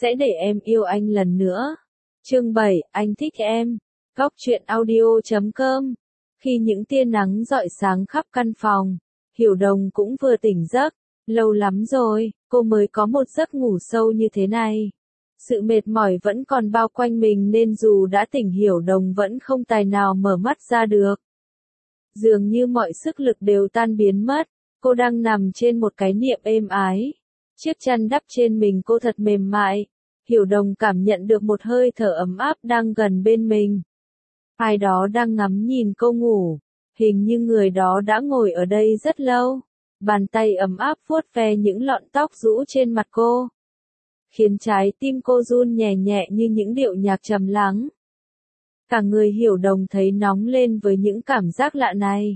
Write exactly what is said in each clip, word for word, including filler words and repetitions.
sẽ để em yêu anh lần nữa. Chương bảy, anh thích em. Góc truyện audio chấm com. Khi những tia nắng rọi sáng khắp căn phòng, Hiểu Đồng cũng vừa tỉnh giấc. Lâu lắm rồi, cô mới có một giấc ngủ sâu như thế này. Sự mệt mỏi vẫn còn bao quanh mình nên dù đã tỉnh Hiểu Đồng vẫn không tài nào mở mắt ra được. Dường như mọi sức lực đều tan biến mất, cô đang nằm trên một cái niệm êm ái. Chiếc chăn đắp trên mình cô thật mềm mại. Hiểu Đồng cảm nhận được một hơi thở ấm áp đang gần bên mình. Ai đó đang ngắm nhìn cô ngủ. Hình như người đó đã ngồi ở đây rất lâu. Bàn tay ấm áp vuốt ve những lọn tóc rũ trên mặt cô, khiến trái tim cô run nhẹ nhẹ như những điệu nhạc trầm lắng. Cả người Hiểu Đồng thấy nóng lên với những cảm giác lạ này.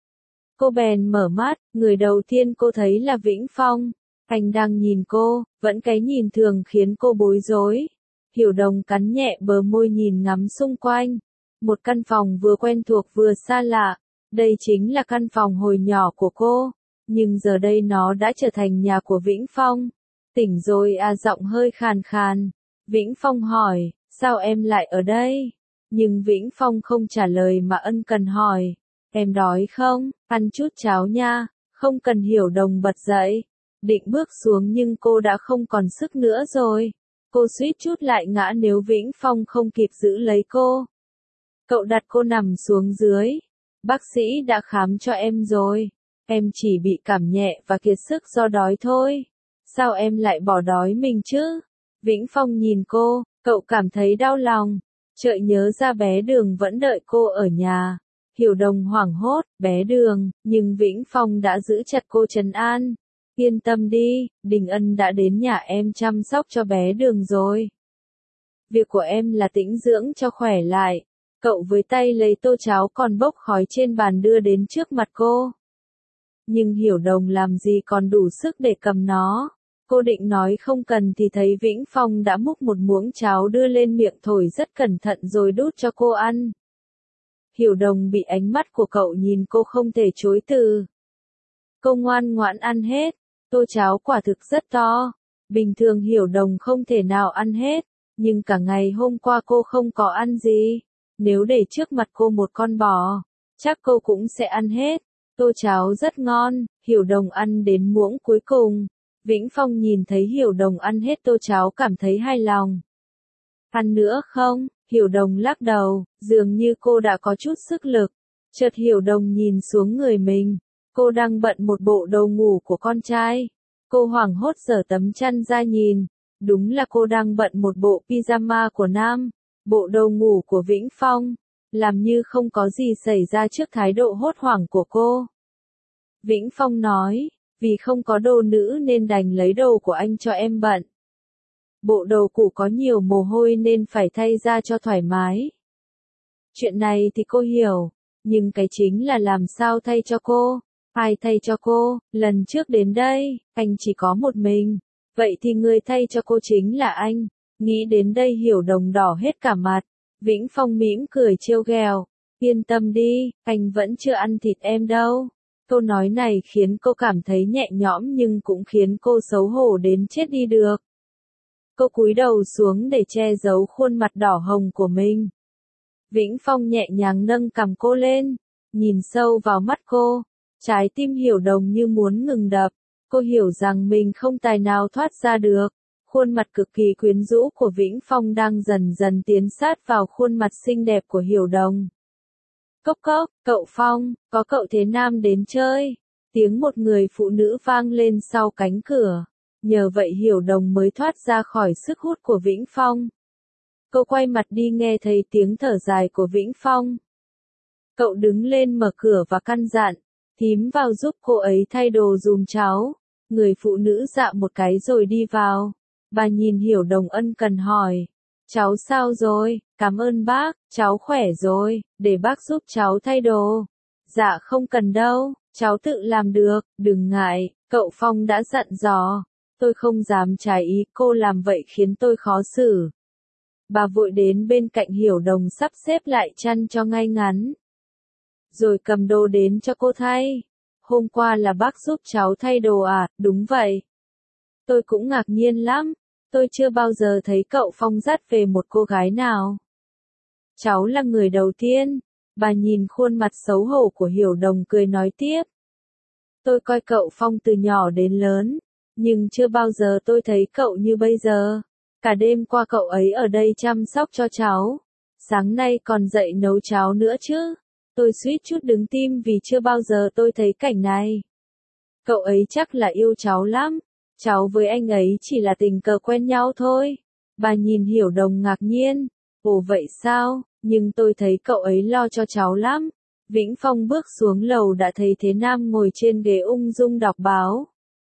Cô bèn mở mắt, người đầu tiên cô thấy là Vĩnh Phong. Anh đang nhìn cô, vẫn cái nhìn thường khiến cô bối rối. Hiểu Đồng cắn nhẹ bờ môi nhìn ngắm xung quanh. Một căn phòng vừa quen thuộc vừa xa lạ. Đây chính là căn phòng hồi nhỏ của cô. Nhưng giờ đây nó đã trở thành nhà của Vĩnh Phong. Tỉnh rồi à, giọng hơi khàn khàn. Vĩnh Phong hỏi, sao em lại ở đây? Nhưng Vĩnh Phong không trả lời mà ân cần hỏi, em đói không? Ăn chút cháo nha. Không cần. Hiểu Đồng bật dậy, định bước xuống nhưng cô đã không còn sức nữa rồi. Cô suýt chút lại ngã nếu Vĩnh Phong không kịp giữ lấy cô. Cậu đặt cô nằm xuống dưới. Bác sĩ đã khám cho em rồi. Em chỉ bị cảm nhẹ và kiệt sức do đói thôi. Sao em lại bỏ đói mình chứ? Vĩnh Phong nhìn cô, cậu cảm thấy đau lòng. Chợt nhớ ra bé Đường vẫn đợi cô ở nhà. Hiểu Đồng hoảng hốt, bé Đường, nhưng Vĩnh Phong đã giữ chặt cô trấn an. Yên tâm đi, Đình Ân đã đến nhà em chăm sóc cho bé Đường rồi. Việc của em là tĩnh dưỡng cho khỏe lại. Cậu với tay lấy tô cháo còn bốc khói trên bàn đưa đến trước mặt cô. Nhưng Hiểu Đồng làm gì còn đủ sức để cầm nó. Cô định nói không cần thì thấy Vĩnh Phong đã múc một muỗng cháo đưa lên miệng thổi rất cẩn thận rồi đút cho cô ăn. Hiểu Đồng bị ánh mắt của cậu nhìn cô không thể chối từ. Cô ngoan ngoãn ăn hết. Tô cháo quả thực rất to. Bình thường Hiểu Đồng không thể nào ăn hết. Nhưng cả ngày hôm qua cô không có ăn gì. Nếu để trước mặt cô một con bò, chắc cô cũng sẽ ăn hết. Tô cháo rất ngon. Hiểu Đồng ăn đến muỗng cuối cùng. Vĩnh Phong nhìn thấy Hiểu Đồng ăn hết tô cháo cảm thấy hài lòng. Ăn nữa không? Hiểu Đồng lắc đầu, dường như cô đã có chút sức lực. Chợt Hiểu Đồng nhìn xuống người mình. Cô đang bận một bộ đồ ngủ của con trai. Cô hoảng hốt giở tấm chăn ra nhìn. Đúng là cô đang bận một bộ pyjama của nam. Bộ đồ ngủ của Vĩnh Phong. Làm như không có gì xảy ra trước thái độ hốt hoảng của cô. Vĩnh Phong nói, vì không có đồ nữ nên đành lấy đồ của anh cho em bận. Bộ đồ cũ có nhiều mồ hôi nên phải thay ra cho thoải mái. Chuyện này thì cô hiểu, nhưng cái chính là làm sao thay cho cô. Ai thay cho cô? Lần trước đến đây, anh chỉ có một mình. Vậy thì người thay cho cô chính là anh. Nghĩ đến đây Hiểu Đồng đỏ hết cả mặt. Vĩnh Phong mỉm cười trêu ghẹo. Yên tâm đi, anh vẫn chưa ăn thịt em đâu. Câu nói này khiến cô cảm thấy nhẹ nhõm nhưng cũng khiến cô xấu hổ đến chết đi được. Cô cúi đầu xuống để che giấu khuôn mặt đỏ hồng của mình. Vĩnh Phong nhẹ nhàng nâng cằm cô lên, nhìn sâu vào mắt cô. Trái tim Hiểu Đồng như muốn ngừng đập. Cô hiểu rằng mình không tài nào thoát ra được. Khuôn mặt cực kỳ quyến rũ của Vĩnh Phong đang dần dần tiến sát vào khuôn mặt xinh đẹp của Hiểu Đồng. Cốc cốc, cậu Phong, có cậu thế nam đến chơi. Tiếng một người phụ nữ vang lên sau cánh cửa. Nhờ vậy Hiểu Đồng mới thoát ra khỏi sức hút của Vĩnh Phong. Cô quay mặt đi nghe thấy tiếng thở dài của Vĩnh Phong. Cậu đứng lên mở cửa và căn dặn, thím vào giúp cô ấy thay đồ dùm cháu. Người phụ nữ dạ một cái rồi đi vào. Bà nhìn Hiểu Đồng ân cần hỏi, cháu sao rồi? Cảm ơn bác, cháu khỏe rồi, để bác giúp cháu thay đồ. Dạ không cần đâu, cháu tự làm được, đừng ngại, cậu Phong đã dặn dò. Tôi không dám trái ý cô làm vậy khiến tôi khó xử. Bà vội đến bên cạnh Hiểu Đồng sắp xếp lại chăn cho ngay ngắn. Rồi cầm đồ đến cho cô thay. Hôm qua là bác giúp cháu thay đồ à? Đúng vậy. Tôi cũng ngạc nhiên lắm. Tôi chưa bao giờ thấy cậu Phong dắt về một cô gái nào. Cháu là người đầu tiên. Bà nhìn khuôn mặt xấu hổ của Hiểu Đồng cười nói tiếp. Tôi coi cậu Phong từ nhỏ đến lớn, nhưng chưa bao giờ tôi thấy cậu như bây giờ. Cả đêm qua cậu ấy ở đây chăm sóc cho cháu. Sáng nay còn dậy nấu cháo nữa chứ. Tôi suýt chút đứng tim vì chưa bao giờ tôi thấy cảnh này. Cậu ấy chắc là yêu cháu lắm. Cháu với anh ấy chỉ là tình cờ quen nhau thôi. Bà nhìn Hiểu Đồng ngạc nhiên. Ồ vậy sao, nhưng tôi thấy cậu ấy lo cho cháu lắm. Vĩnh Phong bước xuống lầu đã thấy Thế Nam ngồi trên ghế ung dung đọc báo.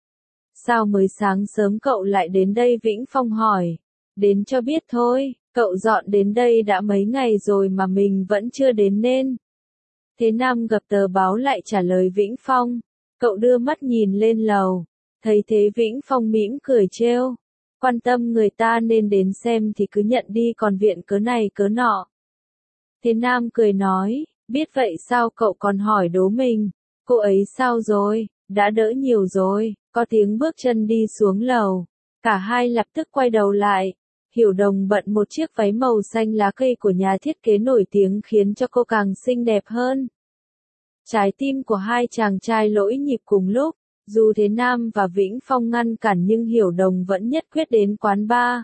Sao mới sáng sớm cậu lại đến đây? Vĩnh Phong hỏi. Đến cho biết thôi, cậu dọn đến đây đã mấy ngày rồi mà mình vẫn chưa đến nên. Thế Nam gập tờ báo lại trả lời Vĩnh Phong. Cậu đưa mắt nhìn lên lầu. Thấy thế Vĩnh Phong mỉm cười trêu. Quan tâm người ta nên đến xem thì cứ nhận đi, còn viện cớ này cớ nọ. Thế Nam cười nói, biết vậy sao cậu còn hỏi đố mình, cô ấy sao rồi, đã đỡ nhiều rồi. Có tiếng bước chân đi xuống lầu, cả hai lập tức quay đầu lại. Hiểu Đồng bận một chiếc váy màu xanh lá cây của nhà thiết kế nổi tiếng khiến cho cô càng xinh đẹp hơn. Trái tim của hai chàng trai lỗi nhịp cùng lúc. Dù Thế Nam và Vĩnh Phong ngăn cản nhưng Hiểu Đồng vẫn nhất quyết đến quán bar.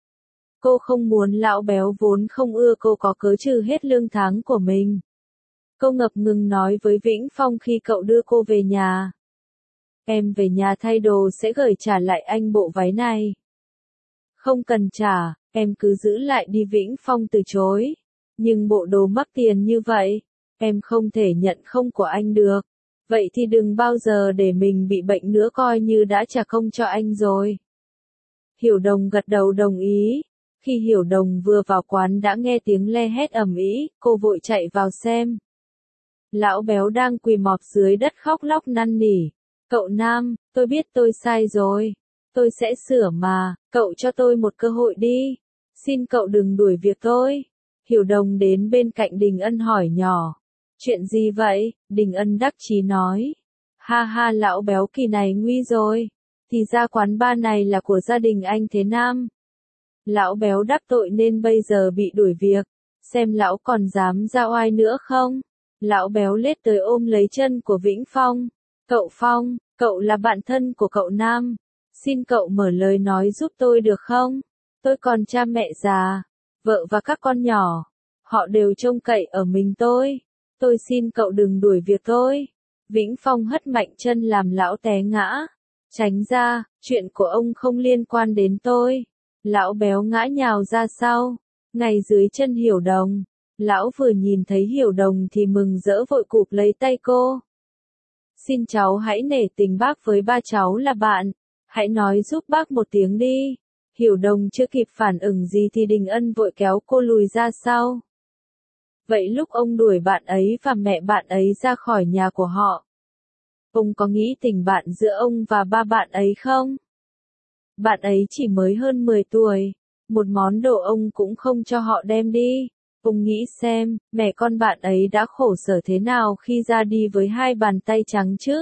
Cô không muốn lão béo vốn không ưa cô có cớ trừ hết lương tháng của mình. Cô ngập ngừng nói với Vĩnh Phong khi cậu đưa cô về nhà. Em về nhà thay đồ sẽ gửi trả lại anh bộ váy này. Không cần trả, em cứ giữ lại đi. Vĩnh Phong từ chối. Nhưng bộ đồ mắc tiền như vậy, em không thể nhận không của anh được. Vậy thì đừng bao giờ để mình bị bệnh nữa, coi như đã trả công cho anh rồi. Hiểu Đồng gật đầu đồng ý. Khi Hiểu Đồng vừa vào quán đã nghe tiếng le hét ầm ĩ, cô vội chạy vào xem. Lão béo đang quỳ mọp dưới đất khóc lóc năn nỉ. Cậu Nam, tôi biết tôi sai rồi. Tôi sẽ sửa mà, cậu cho tôi một cơ hội đi. Xin cậu đừng đuổi việc tôi. Hiểu Đồng đến bên cạnh Đình Ân hỏi nhỏ. Chuyện gì vậy? Đình Ân đắc chí nói. Ha ha, lão béo kỳ này nguy rồi. Thì ra quán bar này là của gia đình anh Thế Nam. Lão béo đắc tội nên bây giờ bị đuổi việc. Xem lão còn dám ra oai nữa không? Lão béo lết tới ôm lấy chân của Vĩnh Phong. Cậu Phong, cậu là bạn thân của cậu Nam. Xin cậu mở lời nói giúp tôi được không? Tôi còn cha mẹ già, vợ và các con nhỏ. Họ đều trông cậy ở mình tôi. Tôi xin cậu đừng đuổi việc tôi. Vĩnh Phong hất mạnh chân làm lão té ngã. Tránh ra, chuyện của ông không liên quan đến tôi. Lão béo ngã nhào ra sau, ngay dưới chân Hiểu Đồng. Lão vừa nhìn thấy Hiểu Đồng thì mừng rỡ vội cụp lấy tay cô. Xin cháu hãy nể tình bác với ba cháu là bạn. Hãy nói giúp bác một tiếng đi. Hiểu Đồng chưa kịp phản ứng gì thì Đình Ân vội kéo cô lùi ra sau. Vậy lúc ông đuổi bạn ấy và mẹ bạn ấy ra khỏi nhà của họ, ông có nghĩ tình bạn giữa ông và ba bạn ấy không? Bạn ấy chỉ mới hơn mười tuổi, một món đồ ông cũng không cho họ đem đi. Ông nghĩ xem, mẹ con bạn ấy đã khổ sở thế nào khi ra đi với hai bàn tay trắng chứ?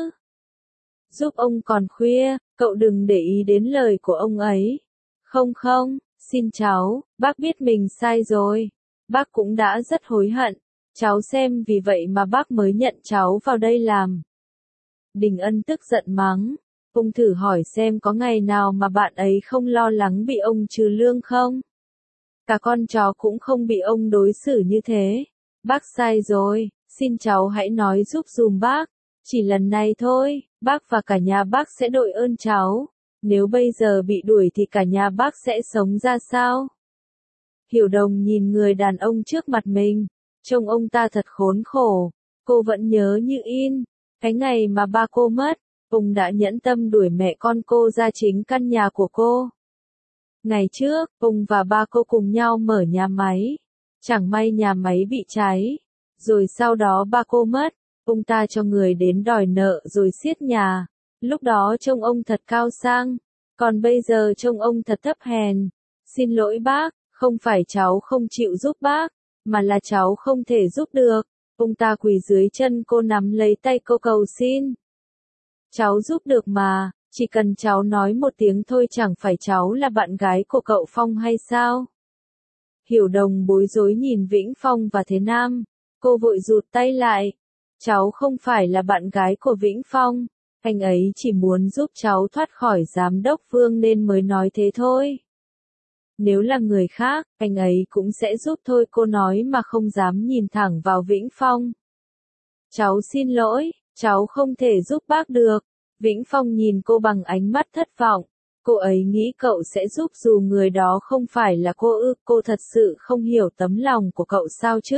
Giúp ông còn khuya, cậu đừng để ý đến lời của ông ấy. Không không, xin cháu, bác biết mình sai rồi. Bác cũng đã rất hối hận. Cháu xem vì vậy mà bác mới nhận cháu vào đây làm. Đình Ân tức giận mắng. Ông thử hỏi xem có ngày nào mà bạn ấy không lo lắng bị ông trừ lương không? Cả con chó cũng không bị ông đối xử như thế. Bác sai rồi, xin cháu hãy nói giúp dùm bác. Chỉ lần này thôi, bác và cả nhà bác sẽ đội ơn cháu. Nếu bây giờ bị đuổi thì cả nhà bác sẽ sống ra sao? Hiểu Đồng nhìn người đàn ông trước mặt mình. Trông ông ta thật khốn khổ. Cô vẫn nhớ như in. Cái ngày mà ba cô mất, ông đã nhẫn tâm đuổi mẹ con cô ra chính căn nhà của cô. Ngày trước, ông và ba cô cùng nhau mở nhà máy. Chẳng may nhà máy bị cháy. Rồi sau đó ba cô mất, ông ta cho người đến đòi nợ rồi xiết nhà. Lúc đó trông ông thật cao sang. Còn bây giờ trông ông thật thấp hèn. Xin lỗi bác, không phải cháu không chịu giúp bác, mà là cháu không thể giúp được. Ông ta quỳ dưới chân cô nắm lấy tay cô cầu xin. Cháu giúp được mà, Chỉ cần cháu nói một tiếng thôi chẳng phải cháu là bạn gái của cậu Phong hay sao? Hiểu Đồng bối rối nhìn Vĩnh Phong và Thế Nam, cô vội rụt tay lại. Cháu không phải là bạn gái của Vĩnh Phong, anh ấy chỉ muốn giúp cháu thoát khỏi giám đốc Vương nên mới nói thế thôi. Nếu là người khác, anh ấy cũng sẽ giúp thôi, cô nói mà không dám nhìn thẳng vào Vĩnh Phong. Cháu xin lỗi, cháu không thể giúp bác được. Vĩnh Phong nhìn cô bằng ánh mắt thất vọng. Cô ấy nghĩ cậu sẽ giúp dù người đó không phải là cô ư, cô thật sự không hiểu tấm lòng của cậu sao chứ.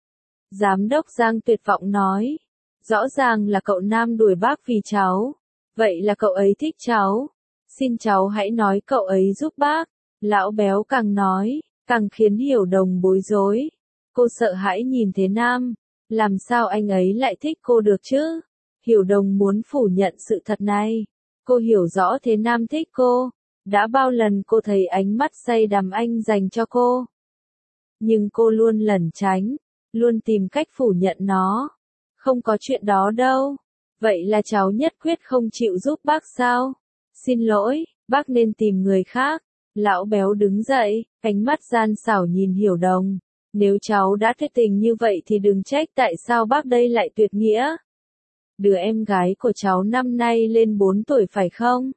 Giám đốc Giang tuyệt vọng nói. Rõ ràng là cậu Nam đuổi bác vì cháu. Vậy là cậu ấy thích cháu. Xin cháu hãy nói cậu ấy giúp bác. Lão béo càng nói, càng khiến Hiểu Đồng bối rối. Cô sợ hãi nhìn Thế Nam. Làm sao anh ấy lại thích cô được chứ? Hiểu Đồng muốn phủ nhận sự thật này. Cô hiểu rõ Thế Nam thích cô. Đã bao lần cô thấy ánh mắt say đắm anh dành cho cô. Nhưng cô luôn lẩn tránh, luôn tìm cách phủ nhận nó. Không có chuyện đó đâu. Vậy là cháu nhất quyết không chịu giúp bác sao? Xin lỗi, bác nên tìm người khác. Lão béo đứng dậy, ánh mắt gian xảo nhìn Hiểu Đồng. Nếu cháu đã tuyệt tình như vậy thì đừng trách tại sao bác đây lại tuyệt nghĩa. Đứa em gái của cháu năm nay lên bốn tuổi phải không?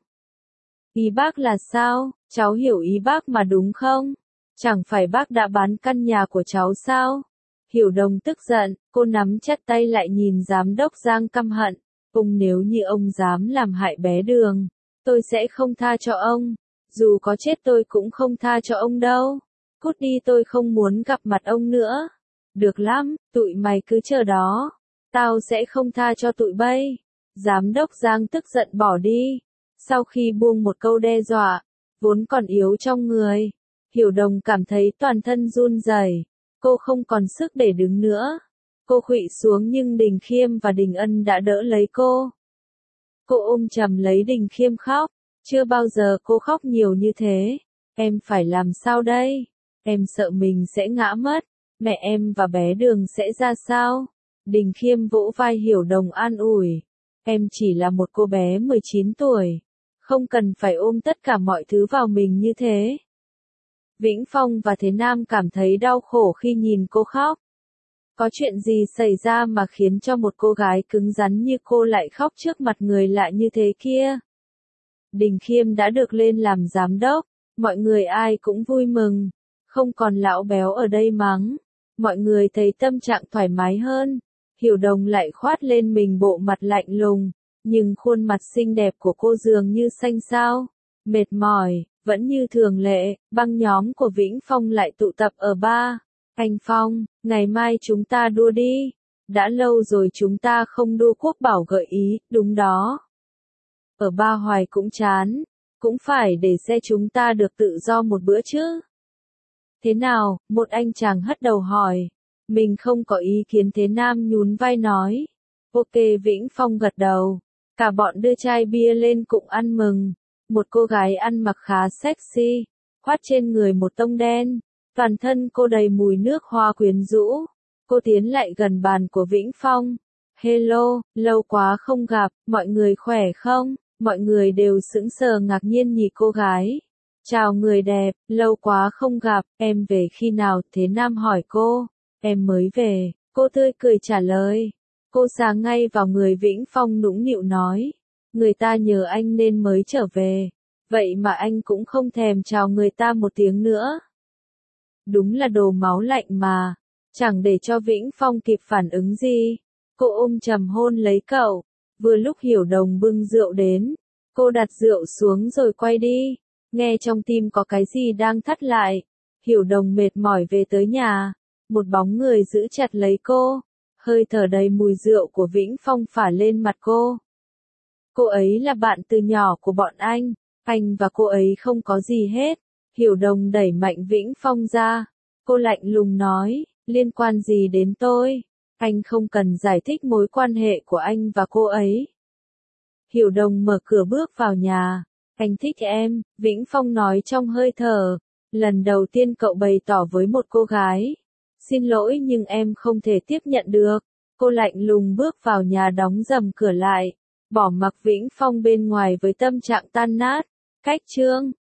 Ý bác là sao? Cháu hiểu ý bác mà đúng không? Chẳng phải bác đã bán căn nhà của cháu sao? Hiểu Đồng tức giận, cô nắm chặt tay lại nhìn giám đốc Giang căm hận. Ông nếu như ông dám làm hại bé Đường, tôi sẽ không tha cho ông. Dù có chết tôi cũng không tha cho ông đâu. Cút đi, tôi không muốn gặp mặt ông nữa. Được lắm, tụi mày cứ chờ đó. Tao sẽ không tha cho tụi bay. Giám đốc Giang tức giận bỏ đi. Sau khi buông một câu đe dọa, vốn còn yếu trong người, Hiểu Đồng cảm thấy toàn thân run rẩy. Cô không còn sức để đứng nữa. Cô khuỵu xuống nhưng Đình Khiêm và Đình Ân đã đỡ lấy cô. Cô ôm chầm lấy Đình Khiêm khóc. Chưa bao giờ cô khóc nhiều như thế. Em phải làm sao đây? Em sợ mình sẽ ngã mất. Mẹ em và bé Đường sẽ ra sao? Đình Khiêm vỗ vai Hiểu Đồng an ủi. Em chỉ là một cô bé mười chín tuổi. Không cần phải ôm tất cả mọi thứ vào mình như thế. Vĩnh Phong và Thế Nam cảm thấy đau khổ khi nhìn cô khóc. Có chuyện gì xảy ra mà khiến cho một cô gái cứng rắn như cô lại khóc trước mặt người lạ như thế kia? Đình Khiêm đã được lên làm giám đốc, mọi người ai cũng vui mừng. Không còn lão béo ở đây mắng. Mọi người thấy tâm trạng thoải mái hơn. Hiểu Đồng lại khoát lên mình bộ mặt lạnh lùng, nhưng khuôn mặt xinh đẹp của cô dường như xanh xao. Mệt mỏi, vẫn như thường lệ, băng nhóm của Vĩnh Phong lại tụ tập ở bar. Anh Phong, ngày mai chúng ta đua đi. Đã lâu rồi chúng ta không đua, Quốc Bảo gợi ý, đúng đó. Ở ba hoài cũng chán, cũng phải để xe chúng ta được tự do một bữa chứ. Thế nào, một anh chàng hất đầu hỏi. Mình không có ý kiến. Thế Nam nhún vai nói. Ok, Vĩnh Phong gật đầu. Cả bọn đưa chai bia lên cùng ăn mừng. Một cô gái ăn mặc khá sexy, khoác trên người một tông đen. Toàn thân cô đầy mùi nước hoa quyến rũ. Cô tiến lại gần bàn của Vĩnh Phong. Hello, lâu quá không gặp, mọi người khỏe không? Mọi người đều sững sờ ngạc nhiên nhìn cô gái. Chào người đẹp, lâu quá không gặp, em về khi nào? Thế Nam hỏi cô. Em mới về, cô tươi cười trả lời. Cô sáng ngay vào người Vĩnh Phong nũng nịu nói. Người ta nhờ anh nên mới trở về. Vậy mà anh cũng không thèm chào người ta một tiếng nữa. Đúng là đồ máu lạnh mà. Chẳng để cho Vĩnh Phong kịp phản ứng gì. Cô ôm chầm hôn lấy cậu. Vừa lúc Hiểu Đồng bưng rượu đến. Cô đặt rượu xuống rồi quay đi. Nghe trong tim có cái gì đang thắt lại. Hiểu Đồng mệt mỏi về tới nhà. Một bóng người giữ chặt lấy cô. Hơi thở đầy mùi rượu của Vĩnh Phong phả lên mặt cô. Cô ấy là bạn từ nhỏ của bọn anh. Anh và cô ấy không có gì hết. Hiểu Đồng đẩy mạnh Vĩnh Phong ra. Cô lạnh lùng nói, liên quan gì đến tôi? Anh không cần giải thích mối quan hệ của anh và cô ấy. Hiểu Đồng mở cửa bước vào nhà. Anh thích em, Vĩnh Phong nói trong hơi thở. Lần đầu tiên cậu bày tỏ với một cô gái. Xin lỗi nhưng em không thể tiếp nhận được. Cô lạnh lùng bước vào nhà đóng rầm cửa lại. Bỏ mặc Vĩnh Phong bên ngoài với tâm trạng tan nát. Cách chương